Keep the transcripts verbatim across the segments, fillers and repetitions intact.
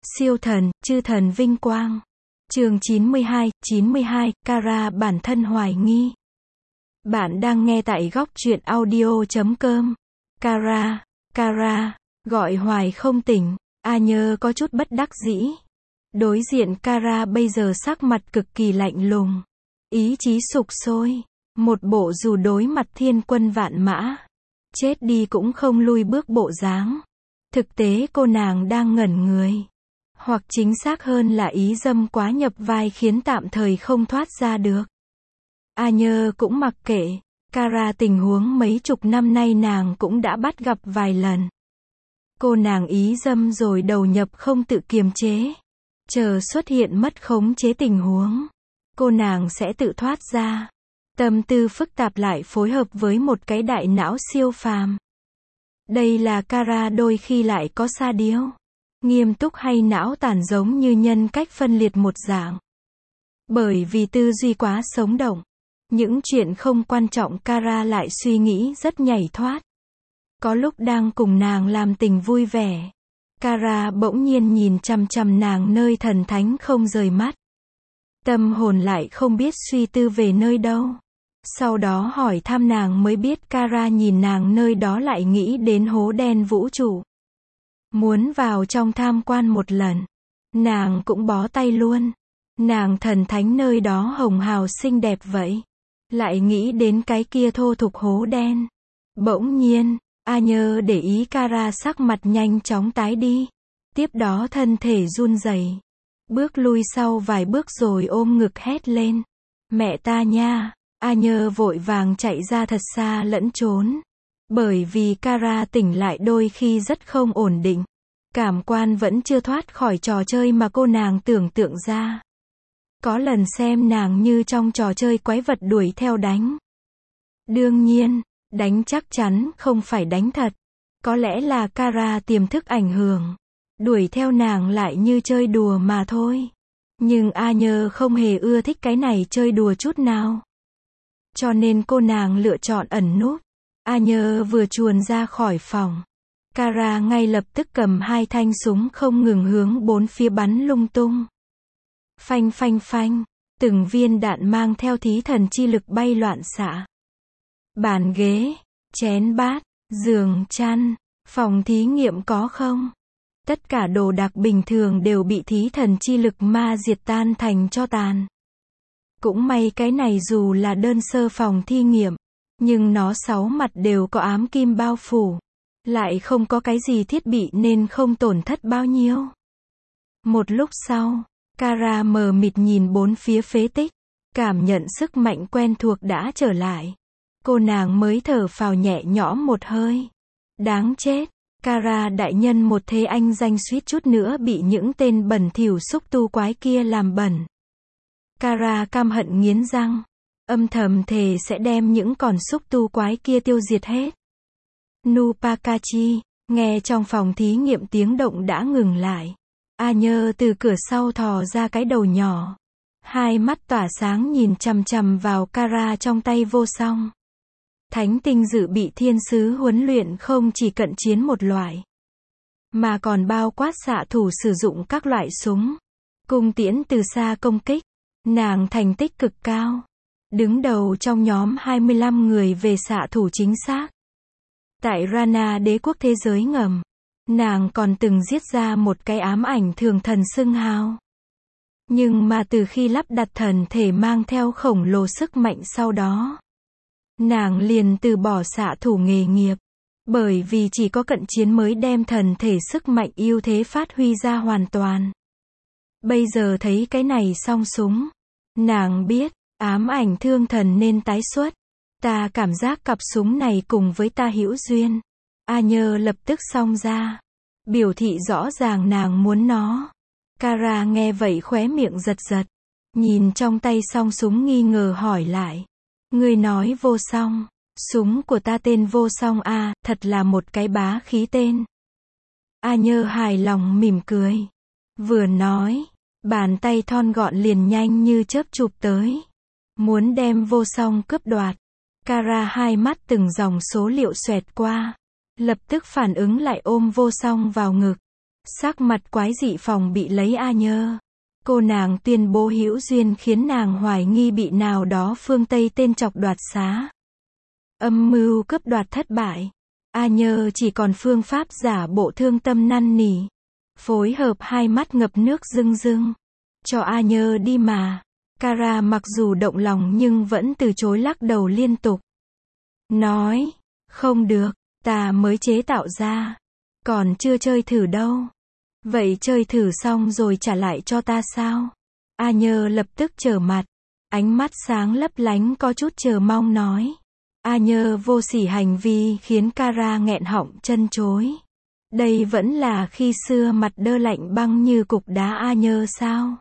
Siêu thần, chư thần vinh quang. Chương chín mươi hai, chín mươi hai, Kara bản thân hoài nghi. Bạn đang nghe tại góc truyện audio chấm com. Kara, Kara, gọi hoài không tỉnh. A Nhơ có chút bất đắc dĩ. Đối diện Kara bây giờ sắc mặt cực kỳ lạnh lùng. Ý chí sục sôi. Một bộ dù đối mặt thiên quân vạn mã. Chết đi cũng không lui bước bộ dáng. Thực tế cô nàng đang ngẩn người. Hoặc chính xác hơn là ý dâm quá nhập vai khiến tạm thời không thoát ra được. A Nhơ cũng mặc kệ. Kara tình huống mấy chục năm nay nàng cũng đã bắt gặp vài lần. Cô nàng ý dâm rồi đầu nhập không tự kiềm chế. Chờ xuất hiện mất khống chế tình huống. Cô nàng sẽ tự thoát ra. Tâm tư phức tạp lại phối hợp với một cái đại não siêu phàm. Đây là Kara đôi khi lại có sa điêu. Nghiêm túc hay não tàn giống như nhân cách phân liệt một dạng. Bởi vì tư duy quá sống động. Những chuyện không quan trọng Kara lại suy nghĩ rất nhảy thoát. Có lúc đang cùng nàng làm tình vui vẻ. Kara bỗng nhiên nhìn chằm chằm nàng nơi thần thánh không rời mắt. Tâm hồn lại không biết suy tư về nơi đâu. Sau đó hỏi thăm nàng mới biết Kara nhìn nàng nơi đó lại nghĩ đến hố đen vũ trụ. Muốn vào trong tham quan một lần. Nàng cũng bó tay luôn. Nàng thần thánh nơi đó hồng hào xinh đẹp vậy. Lại nghĩ đến cái kia thô thục hố đen. Bỗng nhiên, A Nhơ để ý Kara sắc mặt nhanh chóng tái đi. Tiếp đó thân thể run rẩy, bước lui sau vài bước rồi ôm ngực hét lên. Mẹ ta nha! A Nhơ vội vàng chạy ra thật xa lẫn trốn. Bởi vì Kara tỉnh lại đôi khi rất không ổn định. Cảm quan vẫn chưa thoát khỏi trò chơi mà cô nàng tưởng tượng ra. Có lần xem nàng như trong trò chơi quái vật đuổi theo đánh. Đương nhiên, đánh chắc chắn không phải đánh thật. Có lẽ là Kara tiềm thức ảnh hưởng. Đuổi theo nàng lại như chơi đùa mà thôi. Nhưng A Nhơ không hề ưa thích cái này chơi đùa chút nào. Cho nên cô nàng lựa chọn ẩn núp. A Nhơ vừa chuồn ra khỏi phòng. Kara ngay lập tức cầm hai thanh súng không ngừng hướng bốn phía bắn lung tung. Phanh phanh phanh, từng viên đạn mang theo thí thần chi lực bay loạn xạ. Bàn ghế, chén bát, giường chăn, phòng thí nghiệm có không? Tất cả đồ đạc bình thường đều bị thí thần chi lực ma diệt tan thành tro tàn. Cũng may cái này dù là đơn sơ phòng thí nghiệm, nhưng nó sáu mặt đều có ám kim bao phủ. Lại không có cái gì thiết bị nên không tổn thất bao nhiêu. Một lúc sau, Kara mờ mịt nhìn bốn phía phế tích, cảm nhận sức mạnh quen thuộc đã trở lại. Cô nàng mới thở phào nhẹ nhõm một hơi. Đáng chết, Kara đại nhân một thế anh danh suýt chút nữa bị những tên bẩn thỉu xúc tu quái kia làm bẩn. Kara căm hận nghiến răng, âm thầm thề sẽ đem những con xúc tu quái kia tiêu diệt hết. Nupakachi, nghe trong phòng thí nghiệm tiếng động đã ngừng lại. A Nhơ từ cửa sau thò ra cái đầu nhỏ. Hai mắt tỏa sáng nhìn chằm chằm vào Kara trong tay vô song. Thánh tinh dự bị thiên sứ huấn luyện không chỉ cận chiến một loại. Mà còn bao quát xạ thủ sử dụng các loại súng. Cung tiễn từ xa công kích. Nàng thành tích cực cao. Đứng đầu trong nhóm hai mươi lăm người về xạ thủ chính xác. Tại Rana đế quốc thế giới ngầm. Nàng còn từng giết ra một cái ám ảnh thường thần xưng hào. Nhưng mà từ khi lắp đặt thần thể mang theo khổng lồ sức mạnh sau đó, nàng liền từ bỏ xạ thủ nghề nghiệp. Bởi vì chỉ có cận chiến mới đem thần thể sức mạnh ưu thế phát huy ra hoàn toàn. Bây giờ thấy cái này song súng. Nàng biết, ám ảnh thương thần nên tái xuất. Ta cảm giác cặp súng này cùng với ta hữu duyên. A Nhơ lập tức xong ra. Biểu thị rõ ràng nàng muốn nó. Kara nghe vậy khóe miệng giật giật. Nhìn trong tay song súng nghi ngờ hỏi lại. Ngươi nói vô song. Súng của ta tên vô song a, thật là một cái bá khí tên. A Nhơ hài lòng mỉm cười. Vừa nói, bàn tay thon gọn liền nhanh như chớp chụp tới. Muốn đem vô song cướp đoạt. Kara hai mắt từng dòng số liệu xoẹt qua. Lập tức phản ứng lại ôm vô song vào ngực. Sắc mặt quái dị phòng bị lấy A Nhơ. Cô nàng tuyên bố hữu duyên khiến nàng hoài nghi bị nào đó phương Tây tên chọc đoạt xá. Âm mưu cướp đoạt thất bại. A Nhơ chỉ còn phương pháp giả bộ thương tâm năn nỉ. Phối hợp hai mắt ngập nước rưng rưng. Cho A Nhơ đi mà. Kara mặc dù động lòng nhưng vẫn từ chối lắc đầu liên tục. Nói, không được, ta mới chế tạo ra. Còn chưa chơi thử đâu. Vậy chơi thử xong rồi trả lại cho ta sao? A Nhơ lập tức trở mặt. Ánh mắt sáng lấp lánh có chút chờ mong nói. A Nhơ vô sỉ hành vi khiến Kara nghẹn họng chân chối. Đây vẫn là khi xưa mặt đơ lạnh băng như cục đá A Nhơ sao?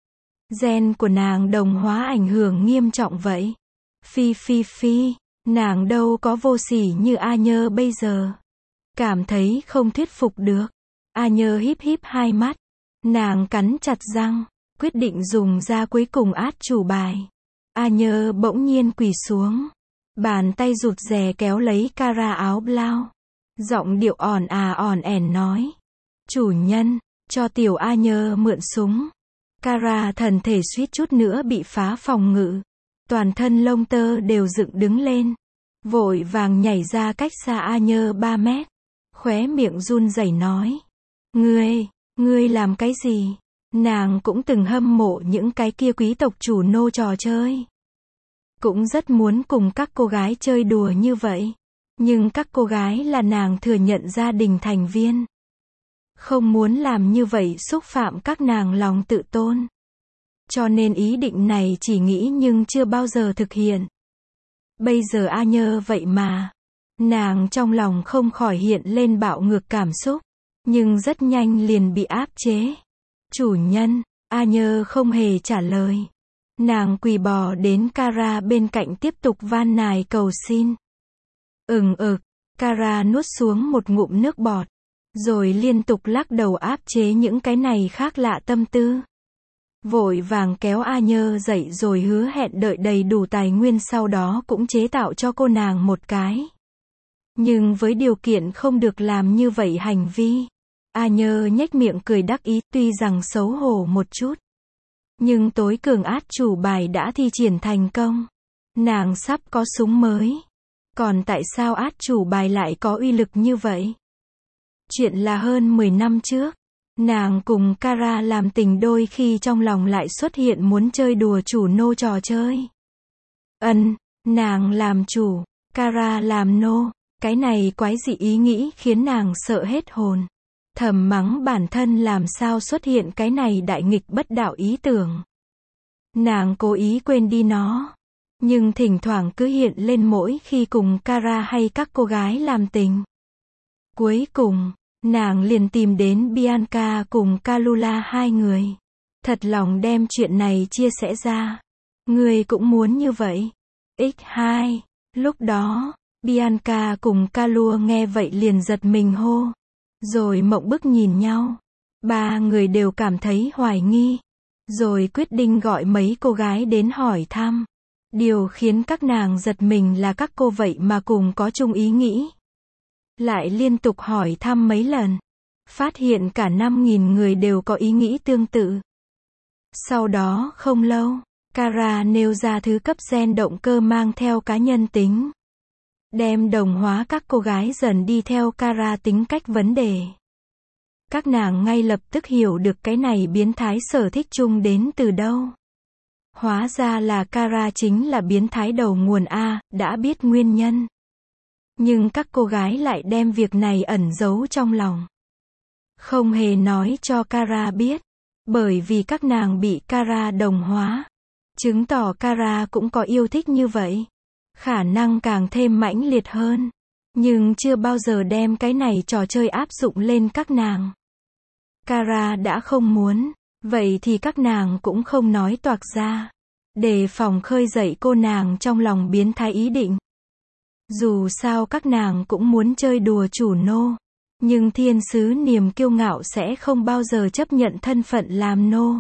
Gen của nàng đồng hóa ảnh hưởng nghiêm trọng vậy. Phi phi phi, nàng đâu có vô sỉ như A Nhơ bây giờ. Cảm thấy không thuyết phục được. A Nhơ híp híp hai mắt. Nàng cắn chặt răng, quyết định dùng ra cuối cùng át chủ bài. A Nhơ bỗng nhiên quỳ xuống. Bàn tay rụt rè kéo lấy Kara áo blau. Giọng điệu ỏn à ỏn ẻn nói. Chủ nhân, cho tiểu A Nhơ mượn súng. Kara thần thể suýt chút nữa bị phá phòng ngự. Toàn thân lông tơ đều dựng đứng lên. Vội vàng nhảy ra cách xa A Nhơ ba mét. Khóe miệng run rẩy nói. Ngươi, ngươi làm cái gì? Nàng cũng từng hâm mộ những cái kia quý tộc chủ nô trò chơi. Cũng rất muốn cùng các cô gái chơi đùa như vậy. Nhưng các cô gái là nàng thừa nhận gia đình thành viên. Không muốn làm như vậy xúc phạm các nàng lòng tự tôn. Cho nên ý định này chỉ nghĩ nhưng chưa bao giờ thực hiện. Bây giờ A Nhơ vậy mà. Nàng trong lòng không khỏi hiện lên bạo ngược cảm xúc. Nhưng rất nhanh liền bị áp chế. Chủ nhân, A Nhơ không hề trả lời. Nàng quỳ bò đến Kara bên cạnh tiếp tục van nài cầu xin. Ừng ực, Kara nuốt xuống một ngụm nước bọt. Rồi liên tục lắc đầu áp chế những cái này khác lạ tâm tư. Vội vàng kéo A Nhơ dậy rồi hứa hẹn đợi đầy đủ tài nguyên sau đó cũng chế tạo cho cô nàng một cái. Nhưng với điều kiện không được làm như vậy hành vi. A Nhơ nhếch miệng cười đắc ý tuy rằng xấu hổ một chút. Nhưng tối cường át chủ bài đã thi triển thành công. Nàng sắp có súng mới. Còn tại sao át chủ bài lại có uy lực như vậy? Chuyện là hơn mười năm trước. Nàng cùng Kara làm tình đôi khi trong lòng lại xuất hiện muốn chơi đùa chủ nô trò chơi. Ân, nàng làm chủ, Kara làm nô. Cái này quái dị ý nghĩ khiến nàng sợ hết hồn. Thầm mắng bản thân làm sao xuất hiện cái này đại nghịch bất đạo ý tưởng. Nàng cố ý quên đi nó. Nhưng thỉnh thoảng cứ hiện lên mỗi khi cùng Kara hay các cô gái làm tình. Cuối cùng, nàng liền tìm đến Bianca cùng Kalula hai người. Thật lòng đem chuyện này chia sẻ ra. Người cũng muốn như vậy. nhân hai. Lúc đó, Bianca cùng Kalua nghe vậy liền giật mình hô. Rồi mộng bức nhìn nhau. Ba người đều cảm thấy hoài nghi. Rồi quyết định gọi mấy cô gái đến hỏi thăm. Điều khiến các nàng giật mình là các cô vậy mà cùng có chung ý nghĩ. Lại liên tục hỏi thăm mấy lần. Phát hiện cả năm nghìn người đều có ý nghĩ tương tự. Sau đó không lâu, Kara nêu ra thứ cấp gen động cơ mang theo cá nhân tính. Đem đồng hóa các cô gái dần đi theo Kara tính cách vấn đề. Các nàng ngay lập tức hiểu được cái này biến thái sở thích chung đến từ đâu. Hóa ra là Kara chính là biến thái đầu nguồn A, đã biết nguyên nhân. Nhưng các cô gái lại đem việc này ẩn giấu trong lòng. Không hề nói cho Kara biết. Bởi vì các nàng bị Kara đồng hóa. Chứng tỏ Kara cũng có yêu thích như vậy. Khả năng càng thêm mãnh liệt hơn. Nhưng chưa bao giờ đem cái này trò chơi áp dụng lên các nàng. Kara đã không muốn. Vậy thì các nàng cũng không nói toạc ra. Đề phòng khơi dậy cô nàng trong lòng biến thái ý định. Dù sao các nàng cũng muốn chơi đùa chủ nô. Nhưng thiên sứ niềm kiêu ngạo sẽ không bao giờ chấp nhận thân phận làm nô.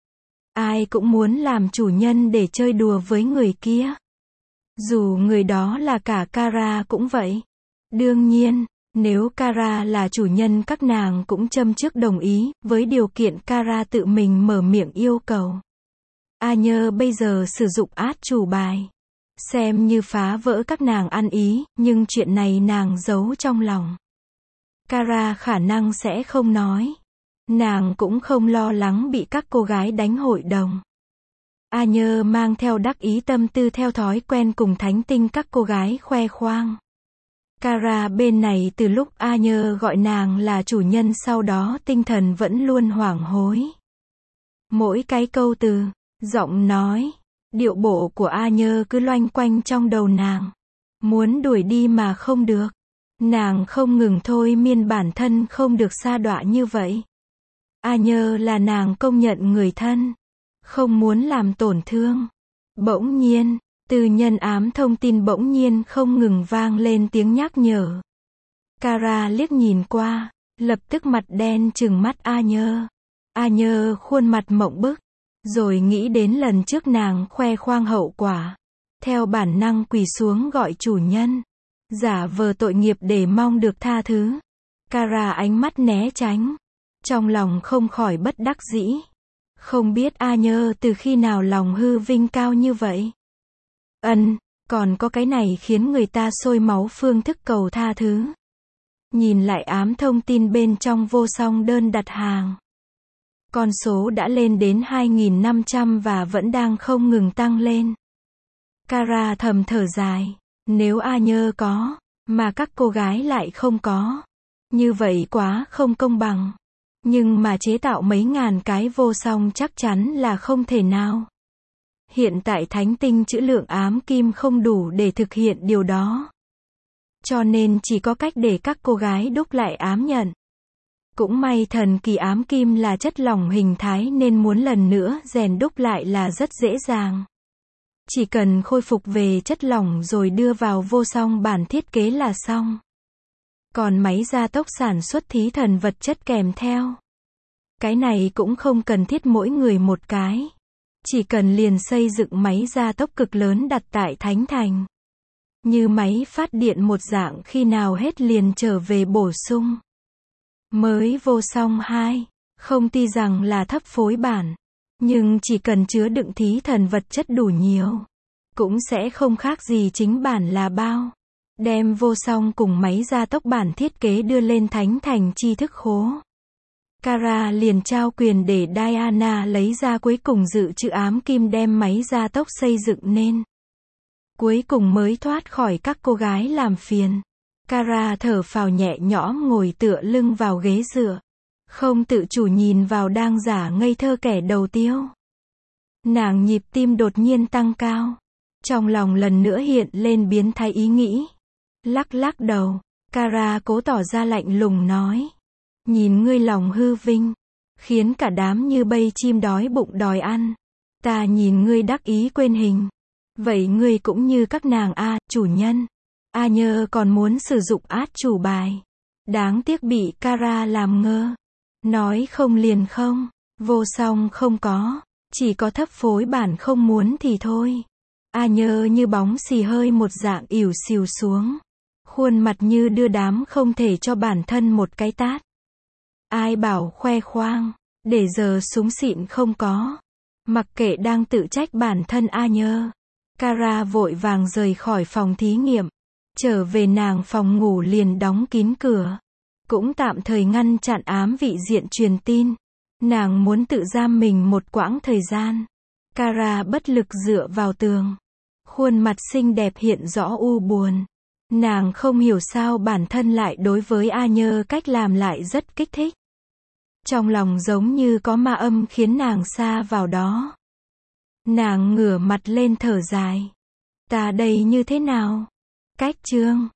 Ai cũng muốn làm chủ nhân để chơi đùa với người kia. Dù người đó là cả Kara cũng vậy. Đương nhiên, Nếu Kara là chủ nhân các nàng cũng châm chước đồng ý, với điều kiện Kara tự mình mở miệng yêu cầu. A Nhơ bây giờ sử dụng át chủ bài. Xem như phá vỡ các nàng ăn ý, nhưng chuyện này nàng giấu trong lòng. Kara khả năng sẽ không nói. Nàng cũng không lo lắng bị các cô gái đánh hội đồng. A Nhơ mang theo đắc ý tâm tư theo thói quen cùng thánh tinh các cô gái khoe khoang. Kara bên này từ lúc A Nhơ gọi nàng là chủ nhân sau đó tinh thần vẫn luôn hoảng hối. Mỗi cái câu từ, giọng nói, điệu bộ của A Nhơ cứ loanh quanh trong đầu nàng. Muốn đuổi đi mà không được. Nàng không ngừng thôi miên bản thân không được sa đọa như vậy. A Nhơ là nàng công nhận người thân. Không muốn làm tổn thương. Bỗng nhiên, từ nhân ám thông tin bỗng nhiên không ngừng vang lên tiếng nhắc nhở. Kara liếc nhìn qua, lập tức mặt đen trừng mắt A Nhơ. A Nhơ khuôn mặt mộng bức, rồi nghĩ đến lần trước nàng khoe khoang hậu quả. Theo bản năng quỳ xuống gọi chủ nhân. Giả vờ tội nghiệp để mong được tha thứ. Kara ánh mắt né tránh. Trong lòng không khỏi bất đắc dĩ. Không biết A Nhơ từ khi nào lòng hư vinh cao như vậy. Ân, còn có cái này khiến người ta sôi máu phương thức cầu tha thứ. Nhìn lại ám thông tin bên trong vô song đơn đặt hàng. Con số đã lên đến hai nghìn năm trăm và vẫn đang không ngừng tăng lên. Kara thầm thở dài. Nếu A Nhơ có, mà các cô gái lại không có. Như vậy quá không công bằng. Nhưng mà chế tạo mấy ngàn cái vô song chắc chắn là không thể nào. Hiện tại thánh tinh trữ lượng ám kim không đủ để thực hiện điều đó. Cho nên chỉ có cách để các cô gái đúc lại ám nhận. Cũng may thần kỳ ám kim là chất lỏng hình thái nên muốn lần nữa rèn đúc lại là rất dễ dàng. Chỉ cần khôi phục về chất lỏng rồi đưa vào vô song bản thiết kế là xong. Còn máy gia tốc sản xuất thí thần vật chất kèm theo. Cái này cũng không cần thiết mỗi người một cái. Chỉ cần liền xây dựng máy gia tốc cực lớn đặt tại Thánh Thành. Như máy phát điện một dạng khi nào hết liền trở về bổ sung. Mới vô song hai, không tuy rằng là thấp phối bản. Nhưng chỉ cần chứa đựng thí thần vật chất đủ nhiều. Cũng sẽ không khác gì chính bản là bao. Đem vô song cùng máy gia tốc bản thiết kế đưa lên Thánh Thành tri thức khố. Kara liền trao quyền để Diana lấy ra cuối cùng dự trữ ám kim đem máy gia tốc xây dựng nên. Cuối cùng mới thoát khỏi các cô gái làm phiền. Kara thở phào nhẹ nhõm ngồi tựa lưng vào ghế dựa. Không tự chủ nhìn vào đang giả ngây thơ kẻ đầu tiêu. Nàng nhịp tim đột nhiên tăng cao. Trong lòng lần nữa hiện lên biến thái ý nghĩ. Lắc lắc đầu, Kara cố tỏ ra lạnh lùng nói. Nhìn ngươi lòng hư vinh, khiến cả đám như bây chim đói bụng đòi ăn. Ta nhìn ngươi đắc ý quên hình. Vậy ngươi cũng như các nàng A, chủ nhân. A Nhơ còn muốn sử dụng át chủ bài. Đáng tiếc bị Kara làm ngơ. Nói không liền không, vô song không có, chỉ có thấp phối bản không muốn thì thôi. A Nhơ như bóng xì hơi một dạng ỉu xìu xuống. Khuôn mặt như đưa đám không thể cho bản thân một cái tát. Ai bảo khoe khoang, để giờ súng xịn không có. Mặc kệ đang tự trách bản thân A Nhơ. Kara vội vàng rời khỏi phòng thí nghiệm. Trở về nàng phòng ngủ liền đóng kín cửa. Cũng tạm thời ngăn chặn ám vị diện truyền tin. Nàng muốn tự giam mình một quãng thời gian. Kara bất lực dựa vào tường. Khuôn mặt xinh đẹp hiện rõ u buồn. Nàng không hiểu sao bản thân lại đối với A Nhơ cách làm lại rất kích thích. Trong lòng giống như có ma âm khiến nàng sa vào đó. Nàng ngửa mặt lên thở dài. Ta đây như thế nào? Cách chương